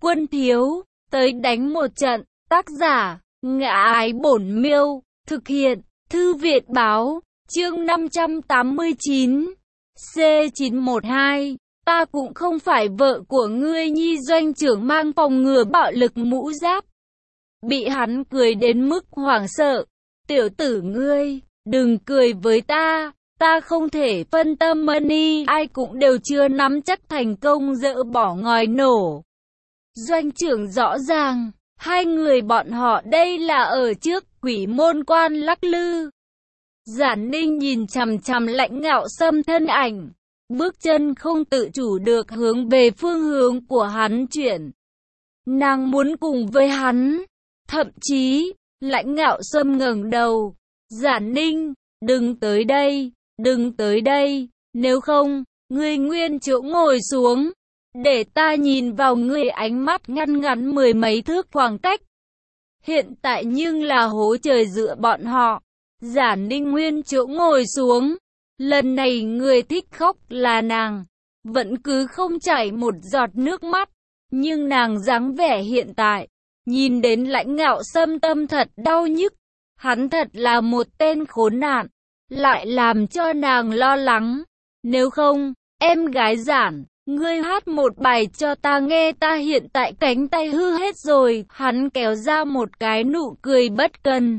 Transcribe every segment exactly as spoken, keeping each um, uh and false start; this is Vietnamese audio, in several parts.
Quân thiếu, tới đánh một trận. Tác giả, Ngã Ái Bổn Miêu. Thực hiện, Thư viện báo. Chương năm trăm tám mươi chín. C chín một hai. Ta cũng không phải vợ của ngươi nhi. Doanh trưởng mang phòng ngừa bạo lực mũ giáp. Bị hắn cười đến mức hoảng sợ. Tiểu tử ngươi, đừng cười với ta. Ta không thể phân tâm money. Ai cũng đều chưa nắm chắc thành công dỡ bỏ ngòi nổ. Doanh trưởng rõ ràng, hai người bọn họ đây là ở trước Quỷ Môn Quan lắc lư. Giản Ninh nhìn chằm chằm Lãnh Ngạo Sâm thân ảnh, bước chân không tự chủ được hướng về phương hướng của hắn chuyển. Nàng muốn cùng với hắn, thậm chí, Lãnh Ngạo Sâm ngẩng đầu, Giản Ninh, đừng tới đây, đừng tới đây, nếu không, ngươi nguyên chỗ ngồi xuống, để ta nhìn vào ngươi. Ánh mắt ngăn ngắn mười mấy thước khoảng cách. Hiện tại nhưng là hố trời giữa bọn họ. Giản Ninh nguyên chỗ ngồi xuống. Lần này người thích khóc là nàng, vẫn cứ không chảy một giọt nước mắt. Nhưng nàng dáng vẻ hiện tại, nhìn đến Lãnh Ngạo Sâm tâm thật đau nhức. Hắn thật là một tên khốn nạn, lại làm cho nàng lo lắng. Nếu không, em gái Giản, ngươi hát một bài cho ta nghe. Ta hiện tại cánh tay hư hết rồi. Hắn kéo ra một cái nụ cười bất cần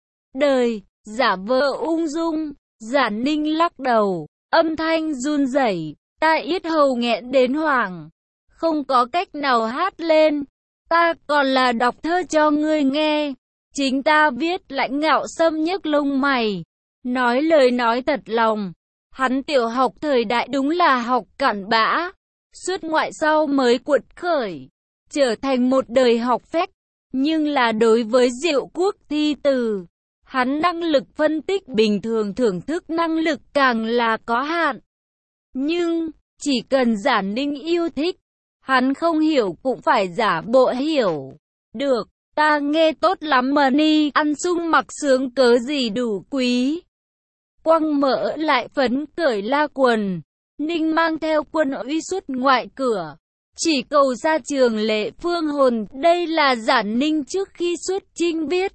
đời, giả vờ ung dung. Giản Ninh lắc đầu, âm thanh run rẩy. Ta yết hầu nghẹn đến hoảng, không có cách nào hát lên. Ta còn là đọc thơ cho ngươi nghe. Chính ta viết. Lãnh Ngạo Sâm nhấc lông mày, nói lời nói thật lòng. Hắn tiểu học thời đại đúng là học cặn bã, xuất ngoại sau mới cuột khởi, trở thành một đời học phách. Nhưng là đối với Diệu Quốc thi từ, hắn năng lực phân tích bình thường, thưởng thức năng lực càng là có hạn. Nhưng, chỉ cần Giản Ninh yêu thích, hắn không hiểu cũng phải giả bộ hiểu. Được, ta nghe tốt lắm money, ăn sung mặc sướng cớ gì đủ quý. Quăng mỡ lại phấn cởi la quần, Ninh mang theo quân uy xuất ngoại cửa, chỉ cầu ra trường Lệ Phương Hồn. Đây là Giản Ninh trước khi xuất chinh viết.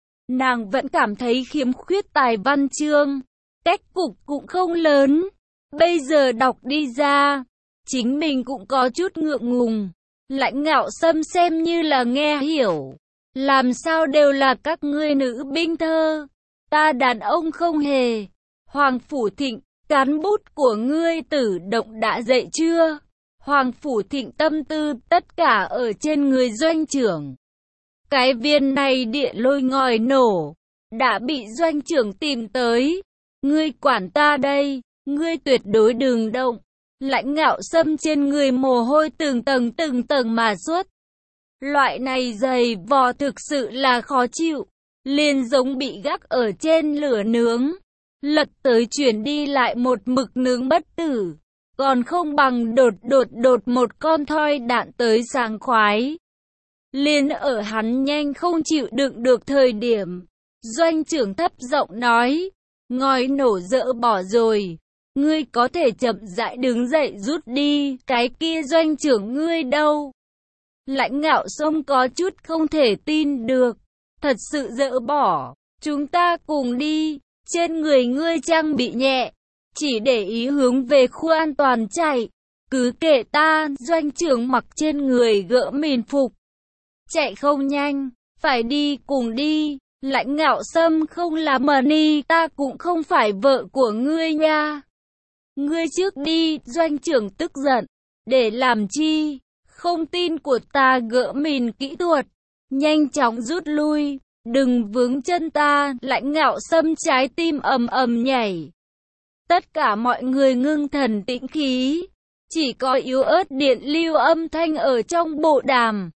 Nàng vẫn cảm thấy khiếm khuyết tài văn chương, cách cục cũng không lớn. Bây giờ đọc đi ra, chính mình cũng có chút ngượng ngùng. Lãnh Ngạo Sâm xem như là nghe hiểu. Làm sao đều là các ngươi nữ binh thơ, ta đàn ông không hề. Hoàng Phủ Thịnh, cán bút của ngươi Tử Động đã dậy chưa? Hoàng Phủ Thịnh tâm tư tất cả ở trên người doanh trưởng. Cái viên này địa lôi ngòi nổ, đã bị doanh trưởng tìm tới. Ngươi quản ta đây, ngươi tuyệt đối đừng động. Lãnh Ngạo Sâm trên người mồ hôi từng tầng từng tầng mà xuất. Loại này dày vò thực sự là khó chịu, liền giống bị gác ở trên lửa nướng, lật tới chuyển đi lại một mực nướng bất tử, còn không bằng đột đột đột một con thoi đạn tới sảng khoái. Liền ở hắn nhanh không chịu đựng được thời điểm, doanh trưởng thấp giọng nói, ngòi nổ dỡ bỏ rồi, ngươi có thể chậm rãi đứng dậy rút đi. Cái kia doanh trưởng ngươi đâu? Lãnh Ngạo Sâm có chút không thể tin được, thật sự dỡ bỏ, chúng ta cùng đi. Trên người ngươi trang bị nhẹ, chỉ để ý hướng về khu an toàn chạy, cứ kệ ta. Doanh trưởng mặc trên người gỡ mìn phục, chạy không nhanh, phải đi cùng đi. Lãnh Ngạo Sâm không là money, ta cũng không phải vợ của ngươi nha. Ngươi trước đi. Doanh trưởng tức giận, để làm chi? Không tin của ta gỡ mìn kỹ thuật, nhanh chóng rút lui, đừng vướng chân ta. Lãnh Ngạo Sâm trái tim ầm ầm nhảy. Tất cả mọi người ngưng thần tĩnh khí, chỉ có yếu ớt điện lưu âm thanh ở trong bộ đàm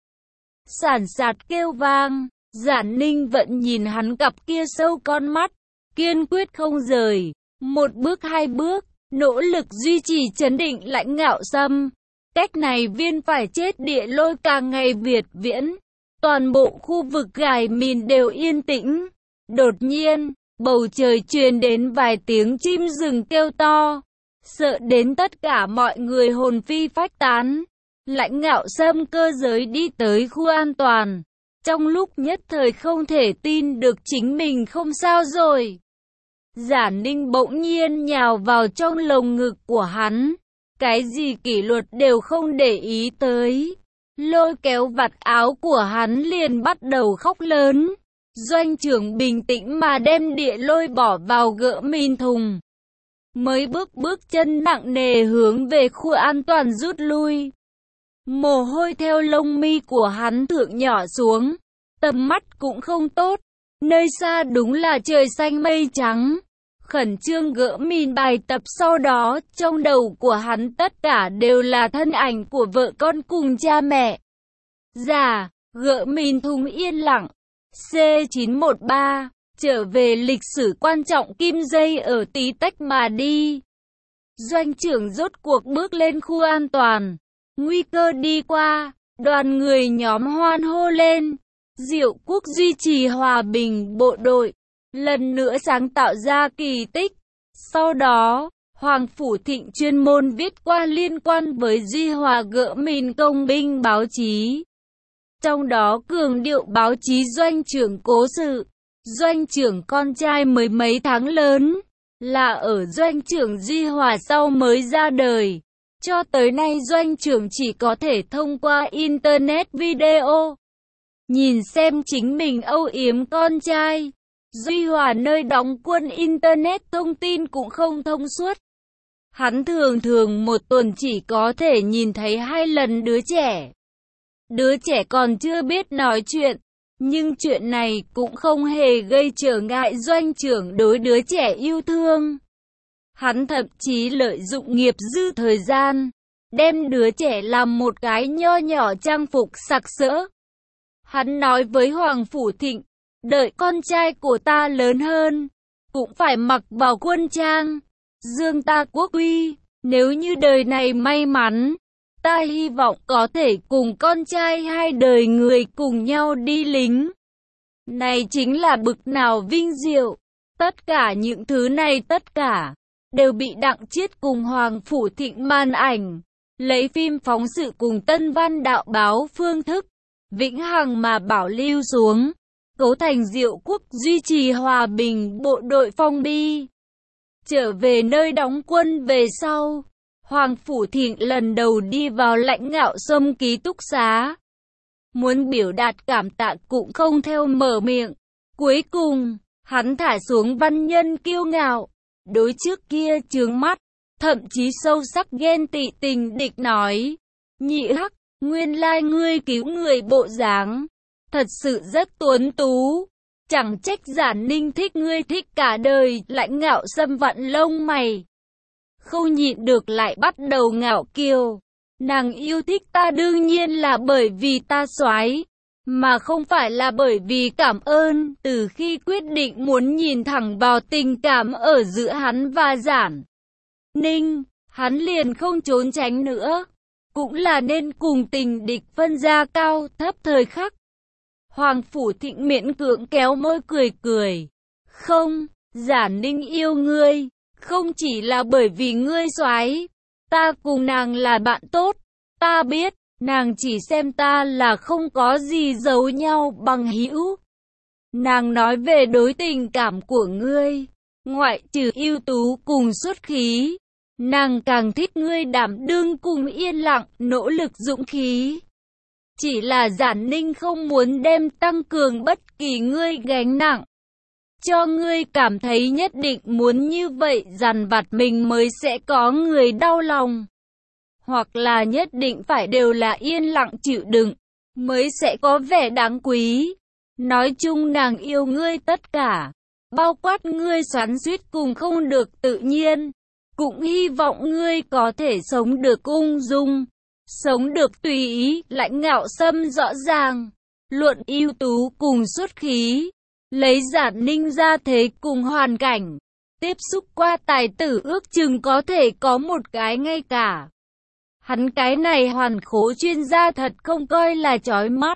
sàn sạt kêu vang. Giản Ninh vẫn nhìn hắn cặp kia sâu con mắt, kiên quyết không rời. Một bước hai bước, nỗ lực duy trì trấn định. Lãnh Ngạo Sâm, cách này viên phải chết địa lôi càng ngày việt viễn. Toàn bộ khu vực gài mìn đều yên tĩnh. Đột nhiên, bầu trời truyền đến vài tiếng chim rừng kêu to, sợ đến tất cả mọi người hồn phi phách tán. Lãnh Ngạo Sâm cơ giới đi tới khu an toàn. Trong lúc nhất thời không thể tin được chính mình không sao rồi. Giả Ninh bỗng nhiên nhào vào trong lồng ngực của hắn. Cái gì kỷ luật đều không để ý tới. Lôi kéo vạt áo của hắn liền bắt đầu khóc lớn. Doanh trưởng bình tĩnh mà đem địa lôi bỏ vào gỡ min thùng. Mới bước bước chân nặng nề hướng về khu an toàn rút lui. Mồ hôi theo lông mi của hắn thượng nhỏ xuống. Tầm mắt cũng không tốt. Nơi xa đúng là trời xanh mây trắng. Khẩn trương gỡ min bài tập, sau đó trong đầu của hắn tất cả đều là thân ảnh của vợ con cùng cha mẹ. Dạ, gỡ min thùng yên lặng. C chín một ba, trở về lịch sử quan trọng kim dây ở tí tách mà đi. Doanh trưởng rốt cuộc bước lên khu an toàn. Nguy cơ đi qua, đoàn người nhóm hoan hô lên. Diệu Quốc duy trì hòa bình bộ đội, lần nữa sáng tạo ra kỳ tích. Sau đó, Hoàng Phủ Thịnh chuyên môn viết qua liên quan với duy hòa gỡ min công binh báo chí. Trong đó cường điệu báo chí doanh trưởng cố sự. Doanh trưởng con trai mới mấy tháng lớn, là ở doanh trưởng Duy Hòa sau mới ra đời. Cho tới nay doanh trưởng chỉ có thể thông qua Internet video nhìn xem chính mình âu yếm con trai. Duy Hòa nơi đóng quân Internet thông tin cũng không thông suốt. Hắn thường thường một tuần chỉ có thể nhìn thấy hai lần đứa trẻ. Đứa trẻ còn chưa biết nói chuyện, nhưng chuyện này cũng không hề gây trở ngại doanh trưởng đối đứa trẻ yêu thương. Hắn thậm chí lợi dụng nghiệp dư thời gian, đem đứa trẻ làm một cái nho nhỏ trang phục sặc sỡ. Hắn nói với Hoàng Phủ Thịnh, đợi con trai của ta lớn hơn, cũng phải mặc vào quân trang, dương ta quốc uy. Nếu như đời này may mắn, ta hy vọng có thể cùng con trai hai đời người cùng nhau đi lính. Này chính là bực nào vinh diệu. Tất cả những thứ này tất cả đều bị Đặng Chiết cùng Hoàng Phủ Thịnh màn ảnh, lấy phim phóng sự cùng Tân Văn đạo báo phương thức, vĩnh hằng mà bảo lưu xuống, cấu thành Diệu Quốc duy trì hòa bình bộ đội phong bi. Trở về nơi đóng quân về sau, Hoàng Phủ Thịnh lần đầu đi vào Lãnh Ngạo Sâm ký túc xá. Muốn biểu đạt cảm tạ cũng không theo mở miệng. Cuối cùng, hắn thả xuống văn nhân kiêu ngạo, đối trước kia chướng mắt, thậm chí sâu sắc ghen tị tình địch nói. Nhị Hắc, nguyên lai ngươi cứu người bộ dáng, thật sự rất tuấn tú. Chẳng trách Giả Ninh thích ngươi thích cả đời. Lãnh Ngạo Sâm vặn lông mày, không nhịn được lại bắt đầu ngạo kiều. Nàng yêu thích ta đương nhiên là bởi vì ta soái, mà không phải là bởi vì cảm ơn. Từ khi quyết định muốn nhìn thẳng vào tình cảm ở giữa hắn và Giản Ninh, hắn liền không trốn tránh nữa. Cũng là nên cùng tình địch phân ra cao thấp thời khắc. Hoàng Phủ Thịnh miễn cưỡng kéo môi cười cười. Không, Giản Ninh yêu ngươi, không chỉ là bởi vì ngươi soái. Ta cùng nàng là bạn tốt. Ta biết, nàng chỉ xem ta là không có gì giấu nhau bằng hữu. Nàng nói về đối tình cảm của ngươi, ngoại trừ ưu tú cùng xuất khí, nàng càng thích ngươi đảm đương cùng yên lặng, nỗ lực dũng khí. Chỉ là Giản Ninh không muốn đem tăng cường bất kỳ ngươi gánh nặng, cho ngươi cảm thấy nhất định muốn như vậy dằn vặt mình mới sẽ có người đau lòng. Hoặc là nhất định phải đều là yên lặng chịu đựng, mới sẽ có vẻ đáng quý. Nói chung nàng yêu ngươi tất cả, bao quát ngươi xoắn xuýt cùng không được tự nhiên. Cũng hy vọng ngươi có thể sống được ung dung, sống được tùy ý. Lãnh Ngạo Sâm rõ ràng, luận ưu tú cùng xuất khí, lấy Giản Ninh ra thế cùng hoàn cảnh, tiếp xúc qua tài tử ước chừng có thể có một cái ngay cả. Hắn cái này hoàn khố chuyên gia thật không coi là chói mắt.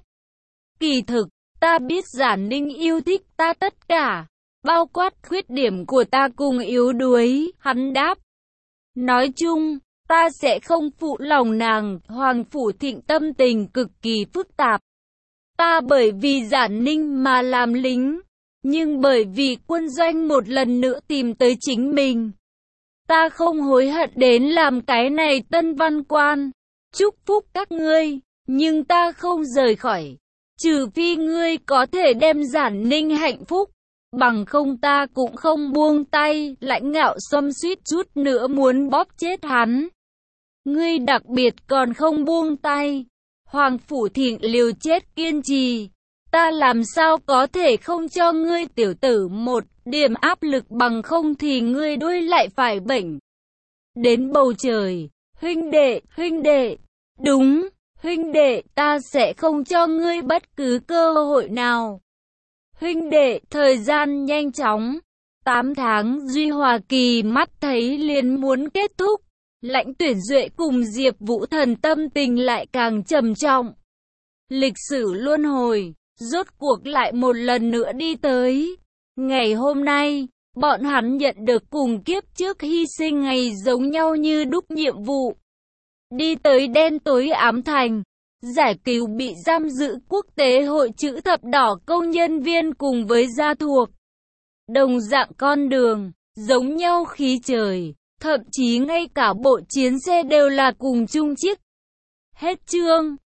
Kỳ thực, ta biết Giản Ninh yêu thích ta tất cả, bao quát khuyết điểm của ta cùng yếu đuối, hắn đáp. Nói chung, Ta sẽ không phụ lòng nàng. Hoàng Phủ Thịnh tâm tình cực kỳ phức tạp. Ta bởi vì Giản Ninh mà làm lính, nhưng bởi vì quân doanh một lần nữa tìm tới chính mình, ta không hối hận đến làm cái này tân văn quan. Chúc phúc các ngươi, nhưng ta không rời khỏi, trừ phi ngươi có thể đem Giản Ninh hạnh phúc, bằng không ta cũng không buông tay. Lãnh Ngạo Xâm suýt chút nữa muốn bóp chết hắn. Ngươi đặc biệt còn không buông tay. Hoàng Phủ Thịnh liều chết kiên trì. Ta làm sao có thể không cho ngươi tiểu tử một điểm áp lực, bằng không thì ngươi đuôi lại phải bệnh đến bầu trời. Huynh đệ, huynh đệ, đúng, huynh đệ, ta sẽ không cho ngươi bất cứ cơ hội nào. Huynh đệ, thời gian nhanh chóng, tám tháng Duy Hòa Kỳ mắt thấy liền muốn kết thúc. Lãnh Tuyển Duệ cùng Diệp Vũ Thần tâm tình lại càng trầm trọng. Lịch sử luân hồi, rốt cuộc lại một lần nữa đi tới. Ngày hôm nay, bọn hắn nhận được cùng kiếp trước hy sinh ngày giống nhau như đúc nhiệm vụ. Đi tới đen tối ám thành, giải cứu bị giam giữ quốc tế hội chữ thập đỏ công nhân viên cùng với gia thuộc. Đồng dạng con đường, giống nhau khí trời, thậm chí ngay cả bộ chiến xe đều là cùng chung chiếc. Hết chương.